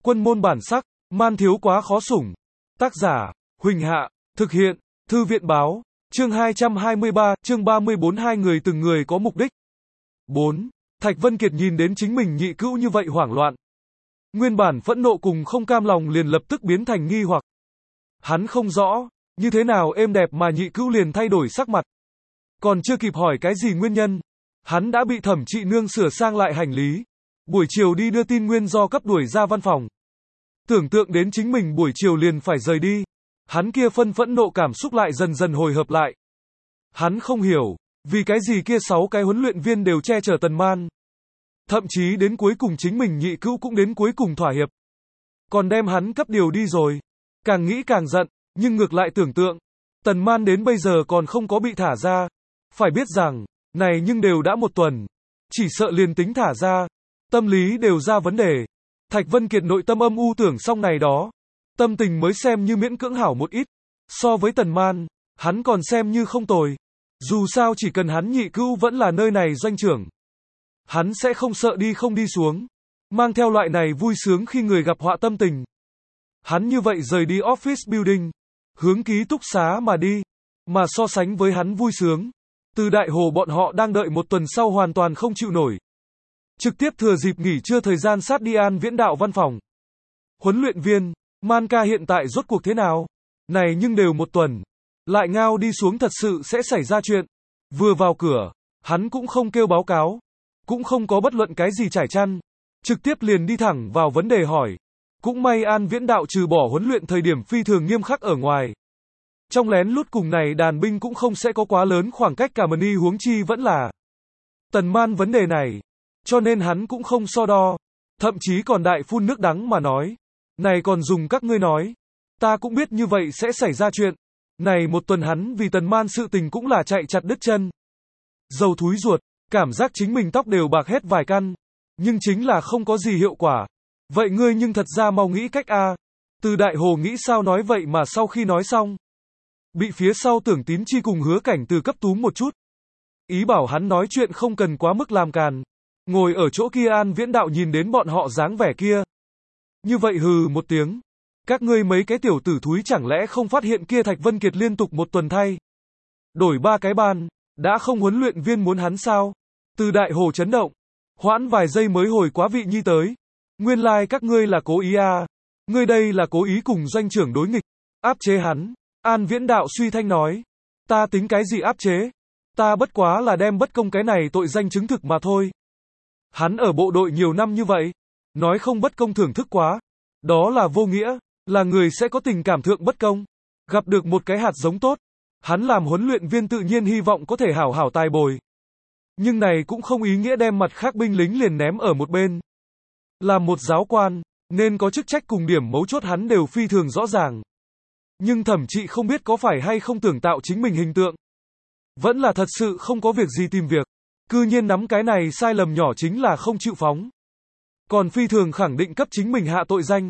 Quân môn bản sắc, man thiếu quá khó sủng. Tác giả, Huỳnh Hạ, thực hiện, Thư viện báo, chương 223, chương 34 hai người từng người có mục đích. 4. Thạch Vân Kiệt nhìn đến chính mình nhị cữu như vậy hoảng loạn. Nguyên bản phẫn nộ cùng không cam lòng liền lập tức biến thành nghi hoặc. Hắn không rõ, như thế nào êm đẹp mà nhị cữu liền thay đổi sắc mặt. Còn chưa kịp hỏi cái gì nguyên nhân, hắn đã bị Thẩm Trị Nương sửa sang lại hành lý. Buổi chiều đi đưa tin nguyên do cấp đuổi ra văn phòng. Tưởng tượng đến chính mình buổi chiều liền phải rời đi, hắn kia phẫn nộ cảm xúc lại dần dần hồi hợp lại. Hắn không hiểu, vì cái gì kia 6 cái huấn luyện viên đều che chở Tần Man. Thậm chí đến cuối cùng chính mình nhị cữu cũng đến cuối cùng thỏa hiệp. Còn đem hắn cấp điều đi rồi. Càng nghĩ càng giận, nhưng ngược lại tưởng tượng, Tần Man đến bây giờ còn không có bị thả ra. Phải biết rằng, này nhưng đều đã một tuần. Chỉ sợ liền tính thả ra, tâm lý đều ra vấn đề. Thạch Vân Kiệt nội tâm âm u tưởng xong này đó. Tâm tình mới xem như miễn cưỡng hảo một ít. So với Tần Man, hắn còn xem như không tồi. Dù sao chỉ cần hắn nhị cữu vẫn là nơi này doanh trưởng, hắn sẽ không sợ đi không đi xuống. Mang theo loại này vui sướng khi người gặp họa tâm tình. Hắn như vậy rời đi office building, hướng ký túc xá mà đi. Mà so sánh với hắn vui sướng, Từ Đại Hồ bọn họ đang đợi một tuần sau hoàn toàn không chịu nổi. Trực tiếp thừa dịp nghỉ trưa thời gian sát đi An Viễn Đạo văn phòng. Huấn luyện viên, Man ca hiện tại rốt cuộc thế nào? Này nhưng đều một tuần. Lại ngao đi xuống thật sự sẽ xảy ra chuyện. Vừa vào cửa, hắn cũng không kêu báo cáo. Cũng không có bất luận cái gì trải chăn. Trực tiếp liền đi thẳng vào vấn đề hỏi. Cũng may An Viễn Đạo trừ bỏ huấn luyện thời điểm phi thường nghiêm khắc ở ngoài. Trong lén lút cùng này đàn binh cũng không sẽ có quá lớn khoảng cách cả mani huống chi vẫn là Tần Man vấn đề này. Cho nên hắn cũng không so đo. Thậm chí còn đại phun nước đắng mà nói. Này còn dùng các ngươi nói. Ta cũng biết như vậy sẽ xảy ra chuyện. Này một tuần hắn vì Tần Man sự tình cũng là chạy chặt đứt chân. Dầu thúi ruột, cảm giác chính mình tóc đều bạc hết vài căn. Nhưng chính là không có gì hiệu quả. Vậy ngươi nhưng thật ra mau nghĩ cách a. Từ Đại Hồ nghĩ sao nói vậy mà sau khi nói xong, bị phía sau Tưởng Tín Chi cùng Hứa Cảnh Từ cấp túm một chút. Ý bảo hắn nói chuyện không cần quá mức làm càn. Ngồi ở chỗ kia An Viễn Đạo nhìn đến bọn họ dáng vẻ kia. Như vậy hừ một tiếng. Các ngươi mấy cái tiểu tử thúi chẳng lẽ không phát hiện kia Thạch Vân Kiệt liên tục một tuần thay đổi 3 cái ban, đã không huấn luyện viên muốn hắn sao? Từ Đại Hồ chấn động. Hoãn vài giây mới hồi quá vị nhi tới. Nguyên lai like các ngươi là cố ý à. Ngươi đây là cố ý cùng doanh trưởng đối nghịch. Áp chế hắn. An Viễn Đạo suy thanh nói. Ta tính cái gì áp chế? Ta bất quá là đem bất công cái này tội danh chứng thực mà thôi. Hắn ở bộ đội nhiều năm như vậy. Nói không bất công thưởng thức quá. Đó là vô nghĩa. Là người sẽ có tình cảm thượng bất công. Gặp được một cái hạt giống tốt. Hắn làm huấn luyện viên tự nhiên hy vọng có thể hảo hảo tài bồi. Nhưng này cũng không ý nghĩa đem mặt khác binh lính liền ném ở một bên. Làm một giáo quan, nên có chức trách cùng điểm mấu chốt hắn đều phi thường rõ ràng. Nhưng Thẩm Trị không biết có phải hay không tưởng tạo chính mình hình tượng. Vẫn là thật sự không có việc gì tìm việc. Cư nhiên nắm cái này sai lầm nhỏ chính là không chịu phóng. Còn phi thường khẳng định cấp chính mình hạ tội danh.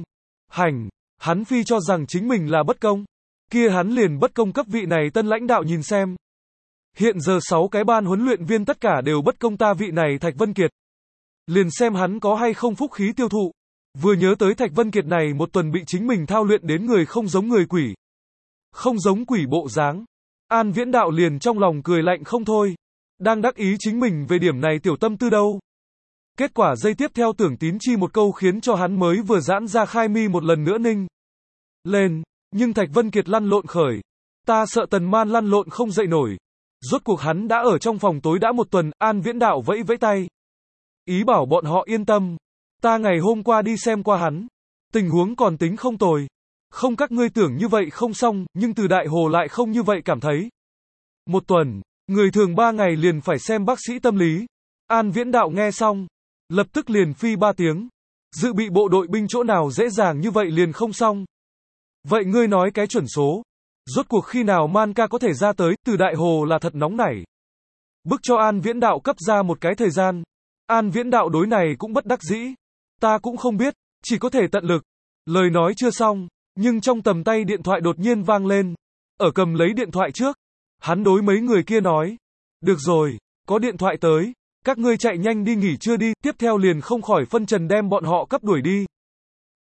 Hắn phi cho rằng chính mình là bất công. Kia hắn liền bất công cấp vị này tân lãnh đạo nhìn xem. Hiện giờ 6 cái ban huấn luyện viên tất cả đều bất công ta vị này Thạch Vân Kiệt. Liền xem hắn có hay không phúc khí tiêu thụ. Vừa nhớ tới Thạch Vân Kiệt này một tuần bị chính mình thao luyện đến người không giống người quỷ. Không giống quỷ bộ dáng. An Viễn Đạo liền trong lòng cười lạnh không thôi. Đang đắc ý chính mình về điểm này tiểu tâm tư đâu. Kết quả dây tiếp theo Tưởng Tín Chi một câu khiến cho hắn mới vừa giãn ra khai mi một lần nữa ninh lên. Nhưng Thạch Vân Kiệt lăn lộn khởi. Ta sợ Tần Man lăn lộn không dậy nổi. Rốt cuộc hắn đã ở trong phòng tối đã một tuần. An Viễn Đạo vẫy vẫy tay. Ý bảo bọn họ yên tâm. Ta ngày hôm qua đi xem qua hắn. Tình huống còn tính không tồi. Không các ngươi tưởng như vậy không xong. Nhưng Từ Đại Hồ lại không như vậy cảm thấy. Một tuần, người thường 3 ngày liền phải xem bác sĩ tâm lý. An Viễn Đạo nghe xong, lập tức liền phi 3 tiếng. Dự bị bộ đội binh chỗ nào dễ dàng như vậy liền không xong. Vậy ngươi nói cái chuẩn số. Rốt cuộc khi nào Man ca có thể ra tới. Từ Đại Hồ là thật nóng nảy. Bức cho An Viễn Đạo cấp ra một cái thời gian. An Viễn Đạo đối này cũng bất đắc dĩ. Ta cũng không biết, chỉ có thể tận lực. Lời nói chưa xong, nhưng trong tầm tay điện thoại đột nhiên vang lên. Ở cầm lấy điện thoại trước, hắn đối mấy người kia nói. Được rồi, có điện thoại tới. Các ngươi chạy nhanh đi nghỉ trưa đi. Tiếp theo liền không khỏi phân trần đem bọn họ cấp đuổi đi.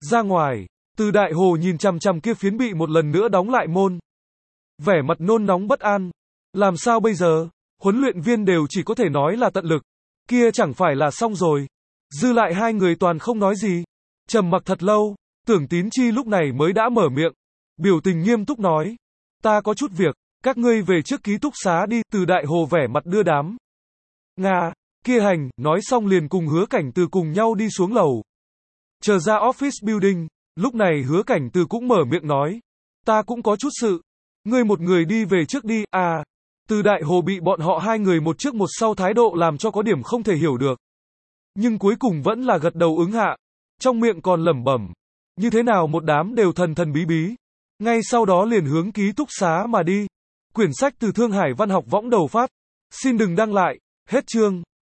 Ra ngoài, Từ Đại Hồ nhìn chằm chằm kia phiến bị một lần nữa đóng lại môn. Vẻ mặt nôn nóng bất an. Làm sao bây giờ? Huấn luyện viên đều chỉ có thể nói là tận lực. Kia chẳng phải là xong rồi. Dư lại hai người toàn không nói gì. Trầm mặc thật lâu, Tưởng Tín Chi lúc này mới đã mở miệng. Biểu tình nghiêm túc nói. Ta có chút việc, các ngươi về trước ký túc xá đi. Từ Đại Hồ vẻ mặt đưa đám. Nga, kia hành, nói xong liền cùng Hứa Cảnh Từ cùng nhau đi xuống lầu. Chờ ra office building, lúc này Hứa Cảnh Từ cũng mở miệng nói. Ta cũng có chút sự. Ngươi một người đi về trước đi, à. Từ Đại Hồ bị bọn họ hai người một trước một sau thái độ làm cho có điểm không thể hiểu được. Nhưng cuối cùng vẫn là gật đầu ứng hạ. Trong miệng còn lẩm bẩm. Như thế nào một đám đều thần thần bí bí. Ngay sau đó liền hướng ký túc xá mà đi. Quyển sách từ Thương Hải Văn học võng đầu phát. Xin đừng đăng lại. Hết chương.